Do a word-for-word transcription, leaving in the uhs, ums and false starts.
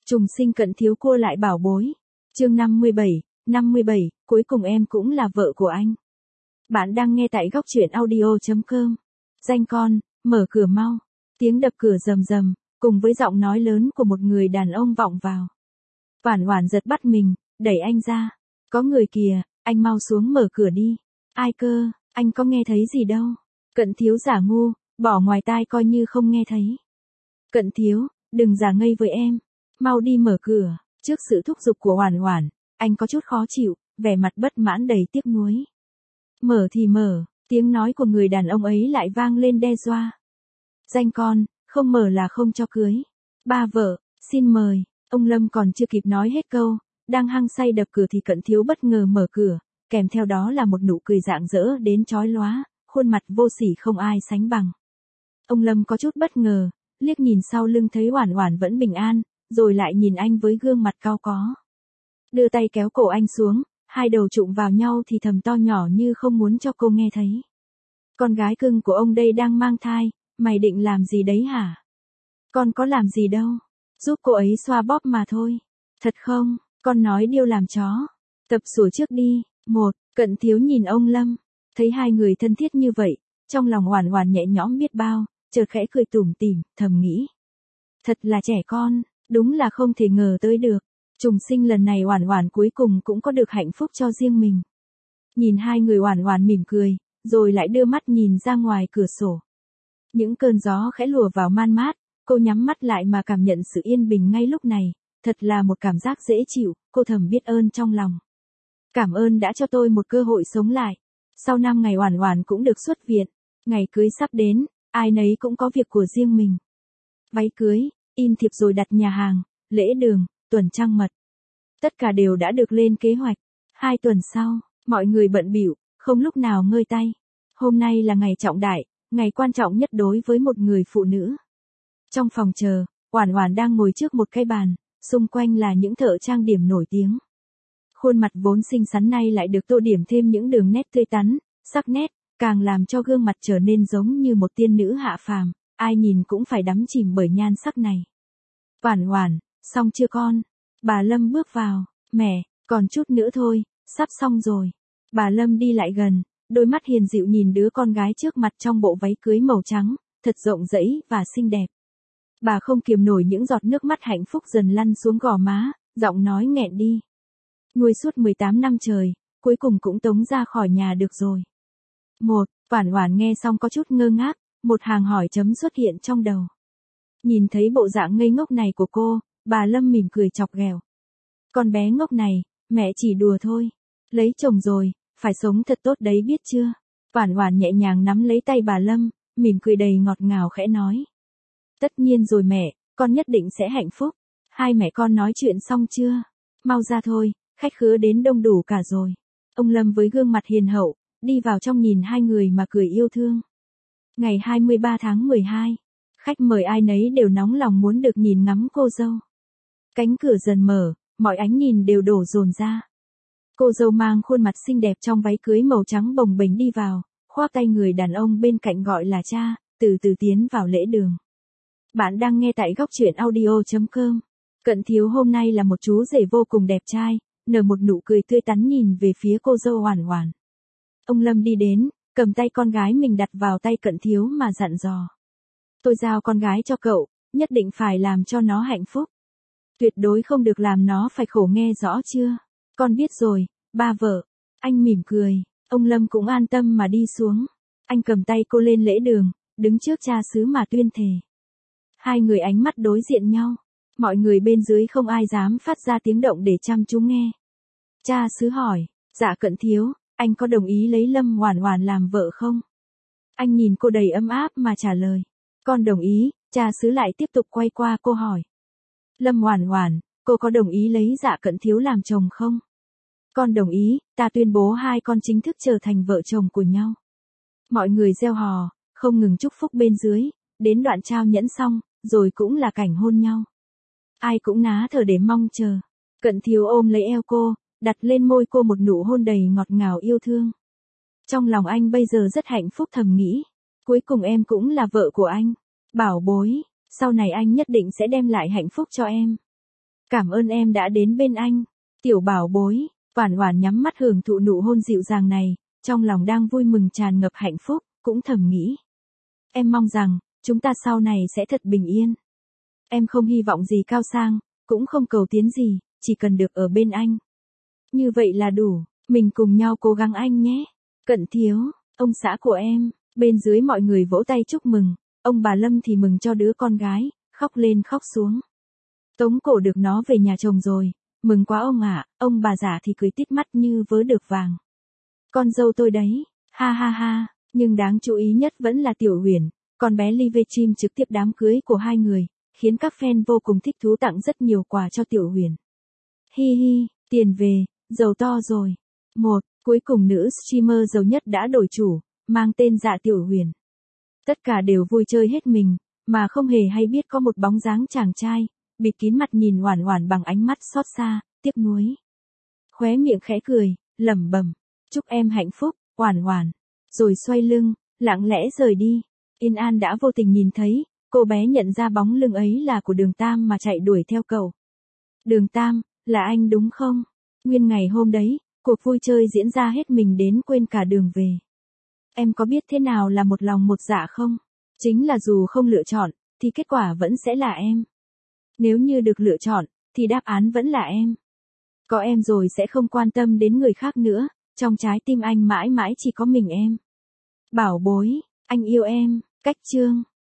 Trùng sinh Cận Thiếu cô lại bảo bối. Chương năm mươi bảy, năm mươi bảy, cuối cùng em cũng là vợ của anh. Bạn đang nghe tại góc truyện audio.com. Danh con, mở cửa mau. Tiếng đập cửa rầm rầm, cùng với giọng nói lớn của một người đàn ông vọng vào. Oản Oản giật bắt mình, đẩy anh ra. Có người kìa, anh mau xuống mở cửa đi. Ai cơ, anh có nghe thấy gì đâu. Cận Thiếu giả ngu, bỏ ngoài tai coi như không nghe thấy. Cận Thiếu, đừng giả ngây với em. Mau đi mở cửa. Trước sự thúc giục của Oản Oản, anh có chút khó chịu, vẻ mặt bất mãn đầy tiếc nuối. Mở thì mở, tiếng nói của người đàn ông ấy lại vang lên đe dọa. Danh con, không mở là không cho cưới. Ba vợ, xin mời. Ông Lâm còn chưa kịp nói hết câu, đang hăng say đập cửa thì Cận Thiếu bất ngờ mở cửa, kèm theo đó là một nụ cười rạng rỡ đến chói lóa, khuôn mặt vô sỉ không ai sánh bằng. Ông Lâm có chút bất ngờ, liếc nhìn sau lưng thấy Oản Oản vẫn bình an, rồi lại nhìn anh với gương mặt cau có. Đưa tay kéo cổ anh xuống, hai đầu chụm vào nhau thì thầm to nhỏ như không muốn cho cô nghe thấy. Con gái cưng của ông đây đang mang thai, mày định làm gì đấy hả? Con có làm gì đâu, giúp cô ấy xoa bóp mà thôi. Thật không, con nói điêu làm chó. Tập sủa trước đi. Một, Cận Thiếu nhìn ông Lâm, thấy hai người thân thiết như vậy, trong lòng Oản Oản nhẹ nhõm biết bao, chợt khẽ cười tủm tỉm, thầm nghĩ. Thật là trẻ con, đúng là không thể ngờ tới được. Trùng sinh lần này Oản Oản cuối cùng cũng có được hạnh phúc cho riêng mình. Nhìn hai người Oản Oản mỉm cười, rồi lại đưa mắt nhìn ra ngoài cửa sổ. Những cơn gió khẽ lùa vào man mát, cô nhắm mắt lại mà cảm nhận sự yên bình ngay lúc này, thật là một cảm giác dễ chịu, cô thầm biết ơn trong lòng. Cảm ơn đã cho tôi một cơ hội sống lại. Sau năm ngày Oản Oản cũng được xuất viện, ngày cưới sắp đến, ai nấy cũng có việc của riêng mình. Váy cưới, in thiệp rồi đặt nhà hàng, lễ đường, tuần trăng mật. Tất cả đều đã được lên kế hoạch. Hai tuần sau, mọi người bận bịu, không lúc nào ngơi tay. Hôm nay là ngày trọng đại, ngày quan trọng nhất đối với một người phụ nữ. Trong phòng chờ, Oản Oản đang ngồi trước một cái bàn, xung quanh là những thợ trang điểm nổi tiếng. Khuôn mặt vốn xinh xắn này lại được tô điểm thêm những đường nét tươi tắn, sắc nét, càng làm cho gương mặt trở nên giống như một tiên nữ hạ phàm, ai nhìn cũng phải đắm chìm bởi nhan sắc này. Oản Oản, xong chưa con? Bà Lâm bước vào, mẹ, còn chút nữa thôi, sắp xong rồi. Bà Lâm đi lại gần, đôi mắt hiền dịu nhìn đứa con gái trước mặt trong bộ váy cưới màu trắng, thật rộng rãi và xinh đẹp. Bà không kiềm nổi những giọt nước mắt hạnh phúc dần lăn xuống gò má, giọng nói nghẹn đi. Nuôi suốt mười tám năm trời, cuối cùng cũng tống ra khỏi nhà được rồi. Một, Oản Oản nghe xong có chút ngơ ngác, một hàng hỏi chấm xuất hiện trong đầu. Nhìn thấy bộ dạng ngây ngốc này của cô, bà Lâm mỉm cười chọc ghẹo. Con bé ngốc này, mẹ chỉ đùa thôi. Lấy chồng rồi, phải sống thật tốt đấy biết chưa? Oản Oản nhẹ nhàng nắm lấy tay bà Lâm, mỉm cười đầy ngọt ngào khẽ nói. Tất nhiên rồi mẹ, con nhất định sẽ hạnh phúc. Hai mẹ con nói chuyện xong chưa? Mau ra thôi, khách khứa đến đông đủ cả rồi. Ông Lâm với gương mặt hiền hậu, đi vào trong nhìn hai người mà cười yêu thương. Ngày hai mươi ba tháng mười hai, khách mời ai nấy đều nóng lòng muốn được nhìn ngắm cô dâu. Cánh cửa dần mở, mọi ánh nhìn đều đổ dồn ra. Cô dâu mang khuôn mặt xinh đẹp trong váy cưới màu trắng bồng bềnh đi vào, khoác tay người đàn ông bên cạnh gọi là cha, từ từ tiến vào lễ đường. Bạn đang nghe tại góc truyện audio.com. Cận Thiếu hôm nay là một chú rể vô cùng đẹp trai, nở một nụ cười tươi tắn nhìn về phía cô dâu Oản Oản. Ông Lâm đi đến, cầm tay con gái mình đặt vào tay Cận Thiếu mà dặn dò. Tôi giao con gái cho cậu, nhất định phải làm cho nó hạnh phúc. Tuyệt đối không được làm nó phải khổ nghe rõ chưa? Con biết rồi, ba vợ. Anh mỉm cười, ông Lâm cũng an tâm mà đi xuống. Anh cầm tay cô lên lễ đường, đứng trước cha xứ mà tuyên thề. Hai người ánh mắt đối diện nhau. Mọi người bên dưới không ai dám phát ra tiếng động để chăm chú nghe. Cha xứ hỏi, dạ Cận Thiếu, anh có đồng ý lấy Lâm Oản Oản làm vợ không? Anh nhìn cô đầy ấm áp mà trả lời. Con đồng ý. Cha xứ lại tiếp tục quay qua cô hỏi. Lâm Oản Oản, cô có đồng ý lấy Dạ Cận Thiếu làm chồng không? Con đồng ý, ta tuyên bố hai con chính thức trở thành vợ chồng của nhau. Mọi người reo hò, không ngừng chúc phúc bên dưới, đến đoạn trao nhẫn xong, rồi cũng là cảnh hôn nhau. Ai cũng ná thở để mong chờ. Cận Thiếu ôm lấy eo cô, đặt lên môi cô một nụ hôn đầy ngọt ngào yêu thương. Trong lòng anh bây giờ rất hạnh phúc thầm nghĩ. Cuối cùng em cũng là vợ của anh. Bảo bối, sau này anh nhất định sẽ đem lại hạnh phúc cho em. Cảm ơn em đã đến bên anh. Tiểu bảo bối, Oản Oản nhắm mắt hưởng thụ nụ hôn dịu dàng này, trong lòng đang vui mừng tràn ngập hạnh phúc, cũng thầm nghĩ. Em mong rằng, chúng ta sau này sẽ thật bình yên. Em không hy vọng gì cao sang, cũng không cầu tiến gì, chỉ cần được ở bên anh. Như vậy là đủ, mình cùng nhau cố gắng anh nhé. Cận Thiếu, ông xã của em, bên dưới mọi người vỗ tay chúc mừng, ông bà Lâm thì mừng cho đứa con gái, khóc lên khóc xuống. Tống Cổ được nó về nhà chồng rồi, mừng quá ông ạ, ông bà già thì cười tít mắt như vớ được vàng. Con dâu tôi đấy, ha ha ha, nhưng đáng chú ý nhất vẫn là Tiểu Huyền, con bé livestream trực tiếp đám cưới của hai người, khiến các fan vô cùng thích thú tặng rất nhiều quà cho Tiểu Huyền. Hi hi, tiền về, giàu to rồi. Một, cuối cùng nữ streamer giàu nhất đã đổi chủ, mang tên Dạ Tiểu Huyền. Tất cả đều vui chơi hết mình, mà không hề hay biết có một bóng dáng chàng trai, bịt kín mặt nhìn Oản Oản bằng ánh mắt xót xa, tiếc nuối. Khóe miệng khẽ cười, lẩm bẩm, chúc em hạnh phúc, Oản Oản. Rồi xoay lưng, lặng lẽ rời đi. Yên An đã vô tình nhìn thấy, cô bé nhận ra bóng lưng ấy là của Đường Tam mà chạy đuổi theo cậu. Đường Tam, là anh đúng không? Nguyên ngày hôm đấy, cuộc vui chơi diễn ra hết mình đến quên cả đường về. Em có biết thế nào là một lòng một dạ không? Chính là dù không lựa chọn, thì kết quả vẫn sẽ là em. Nếu như được lựa chọn, thì đáp án vẫn là em. Có em rồi sẽ không quan tâm đến người khác nữa, trong trái tim anh mãi mãi chỉ có mình em. Bảo bối, anh yêu em, Cách Chương.